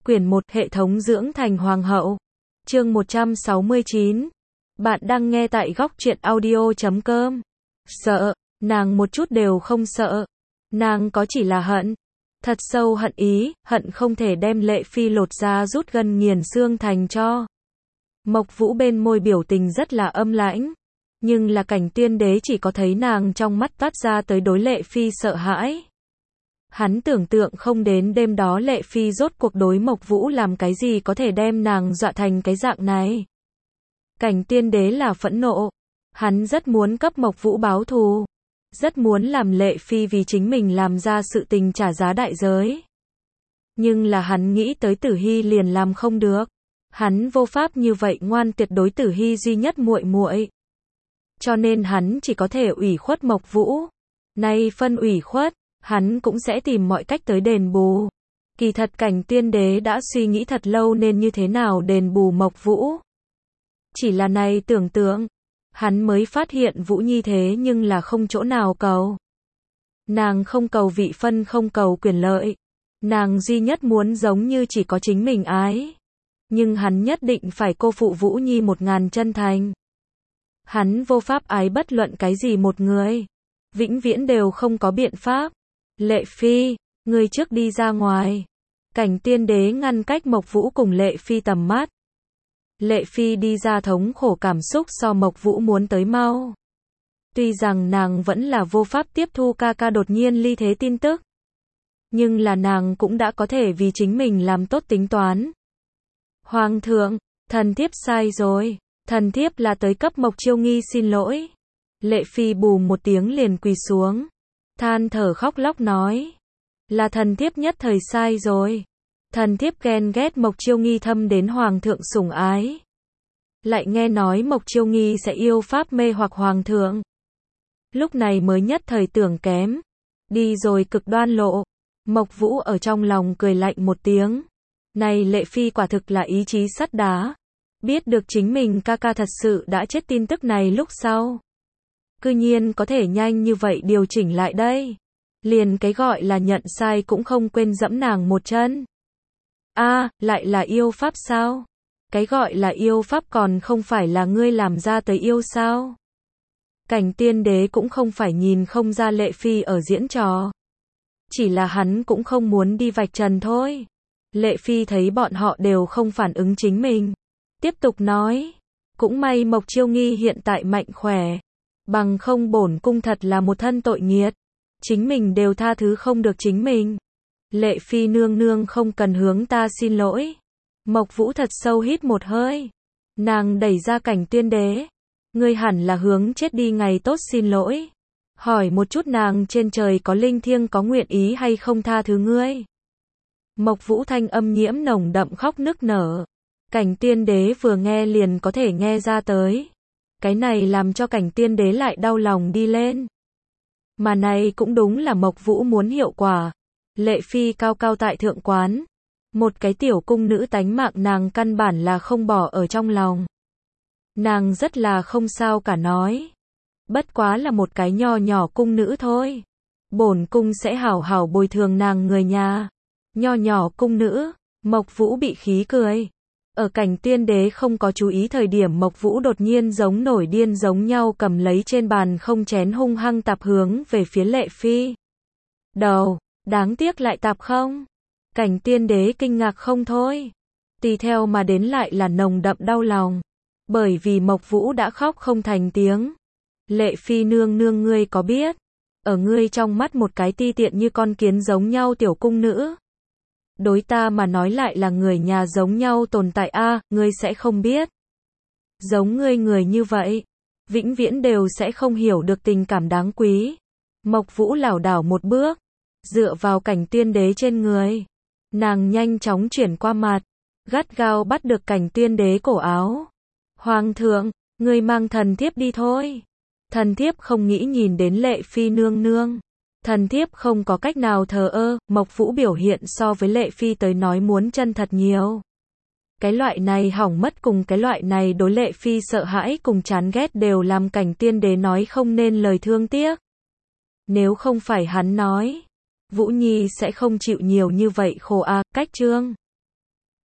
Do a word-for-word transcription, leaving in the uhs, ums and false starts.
Quyển một Hệ thống dưỡng thành hoàng hậu. Chương một trăm sáu mươi chín. Bạn đang nghe tại góc truyện audio chấm com. Sợ, nàng một chút đều không sợ. Nàng có chỉ là hận. Thật sâu hận ý, hận không thể đem Lệ Phi lột ra rút gân nghiền xương thành cho. Mộc Vũ bên môi biểu tình rất là âm lãnh. Nhưng là Cảnh Tiên Đế chỉ có thấy nàng trong mắt toát ra tới đối Lệ Phi sợ hãi. Hắn tưởng tượng không đến đêm đó Lệ Phi rốt cuộc đối Mộc Vũ làm cái gì có thể đem nàng dọa thành cái dạng này. Cảnh Tiên Đế là phẫn nộ. Hắn rất muốn cấp Mộc Vũ báo thù. Rất muốn làm Lệ Phi vì chính mình làm ra sự tình trả giá đại giới. Nhưng là hắn nghĩ tới Tử Hy liền làm không được. Hắn vô pháp như vậy ngoan tuyệt đối Tử Hy duy nhất muội muội. Cho nên hắn chỉ có thể ủy khuất Mộc Vũ. Nay phân ủy khuất, hắn cũng sẽ tìm mọi cách tới đền bù. Kỳ thật Cảnh Tiên Đế đã suy nghĩ thật lâu nên như thế nào đền bù Mộc Vũ. Chỉ là này tưởng tượng, hắn mới phát hiện Vũ Nhi thế nhưng là không chỗ nào cầu. Nàng không cầu vị phân, không cầu quyền lợi. Nàng duy nhất muốn giống như chỉ có chính mình ái. Nhưng hắn nhất định phải cô phụ Vũ Nhi một ngàn chân thành. Hắn vô pháp ái bất luận cái gì một người. Vĩnh viễn đều không có biện pháp. Lệ Phi, ngươi trước đi ra ngoài. Cảnh Tiên Đế ngăn cách Mộc Vũ cùng Lệ Phi tầm mắt. Lệ Phi đi ra thống khổ cảm xúc so Mộc Vũ muốn tới mau. Tuy rằng nàng vẫn là vô pháp tiếp thu ca ca đột nhiên ly thế tin tức. Nhưng là nàng cũng đã có thể vì chính mình làm tốt tính toán. Hoàng thượng, thần thiếp sai rồi. Thần thiếp là tới cấp Mộc Chiêu Nghi xin lỗi. Lệ Phi bù một tiếng liền quỳ xuống. Than thở khóc lóc nói. Là thần thiếp nhất thời sai rồi. Thần thiếp ghen ghét Mộc Chiêu Nghi thâm đến hoàng thượng sủng ái. Lại nghe nói Mộc Chiêu Nghi sẽ yêu pháp mê hoặc hoàng thượng. Lúc này mới nhất thời tưởng kém. Đi rồi cực đoan lộ. Mộc Vũ ở trong lòng cười lạnh một tiếng. Này Lệ Phi quả thực là ý chí sắt đá. Biết được chính mình ca ca thật sự đã chết tin tức này lúc sau. Cư nhiên có thể nhanh như vậy điều chỉnh lại đây. Liền cái gọi là nhận sai cũng không quên dẫm nàng một chân. A, à, lại là yêu pháp sao? Cái gọi là yêu pháp còn không phải là ngươi làm ra tới yêu sao? Cảnh Tiên Đế cũng không phải nhìn không ra Lệ Phi ở diễn trò. Chỉ là hắn cũng không muốn đi vạch trần thôi. Lệ Phi thấy bọn họ đều không phản ứng chính mình. Tiếp tục nói. Cũng may Mộc Chiêu Nghi hiện tại mạnh khỏe. Bằng không bổn cung thật là một thân tội nghiệt. Chính mình đều tha thứ không được chính mình. Lệ Phi nương nương không cần hướng ta xin lỗi. Mộc Vũ thật sâu hít một hơi. Nàng đẩy ra Cảnh Tiên Đế. Ngươi hẳn là hướng chết đi ngày tốt xin lỗi. Hỏi một chút nàng trên trời có linh thiêng có nguyện ý hay không tha thứ ngươi. Mộc Vũ thanh âm nhiễm nồng đậm khóc nức nở. Cảnh Tiên Đế vừa nghe liền có thể nghe ra tới. Cái này làm cho Cảnh Tiên Đế lại đau lòng đi lên. Mà này cũng đúng là Mộc Vũ muốn hiệu quả. Lệ Phi cao cao tại thượng quán. Một cái tiểu cung nữ tánh mạng nàng căn bản là không bỏ ở trong lòng. Nàng rất là không sao cả nói. Bất quá là một cái nho nhỏ cung nữ thôi. Bổn cung sẽ hảo hảo bồi thường nàng người nhà. Nho nhỏ cung nữ, Mộc Vũ bị khí cười. Ở Cảnh Tiên Đế không có chú ý thời điểm Mộc Vũ đột nhiên giống nổi điên giống nhau cầm lấy trên bàn không chén hung hăng tạp hướng về phía Lệ Phi. Đầu, đáng tiếc lại tạp không? Cảnh Tiên Đế kinh ngạc không thôi. Tùy theo mà đến lại là nồng đậm đau lòng. Bởi vì Mộc Vũ đã khóc không thành tiếng. Lệ Phi nương nương ngươi có biết, ở ngươi trong mắt một cái ti tiện như con kiến giống nhau tiểu cung nữ. Đối ta mà nói lại là người nhà giống nhau tồn tại a, à, ngươi sẽ không biết. Giống ngươi người như vậy, vĩnh viễn đều sẽ không hiểu được tình cảm đáng quý. Mộc Vũ lảo đảo một bước, dựa vào Cảnh Tiên Đế trên người. Nàng nhanh chóng chuyển qua mặt, gắt gao bắt được Cảnh Tiên Đế cổ áo. Hoàng thượng, ngươi mang thần thiếp đi thôi. Thần thiếp không nghĩ nhìn đến Lệ Phi nương nương. Thần thiếp không có cách nào thờ ơ. Mộc Vũ biểu hiện so với Lệ Phi tới nói muốn chân thật nhiều. Cái loại này hỏng mất cùng cái loại này đối Lệ Phi sợ hãi cùng chán ghét đều làm Cảnh Tiên Đế nói không nên lời thương tiếc. Nếu không phải hắn nói, Vũ Nhi sẽ không chịu nhiều như vậy khổ a. Cách chương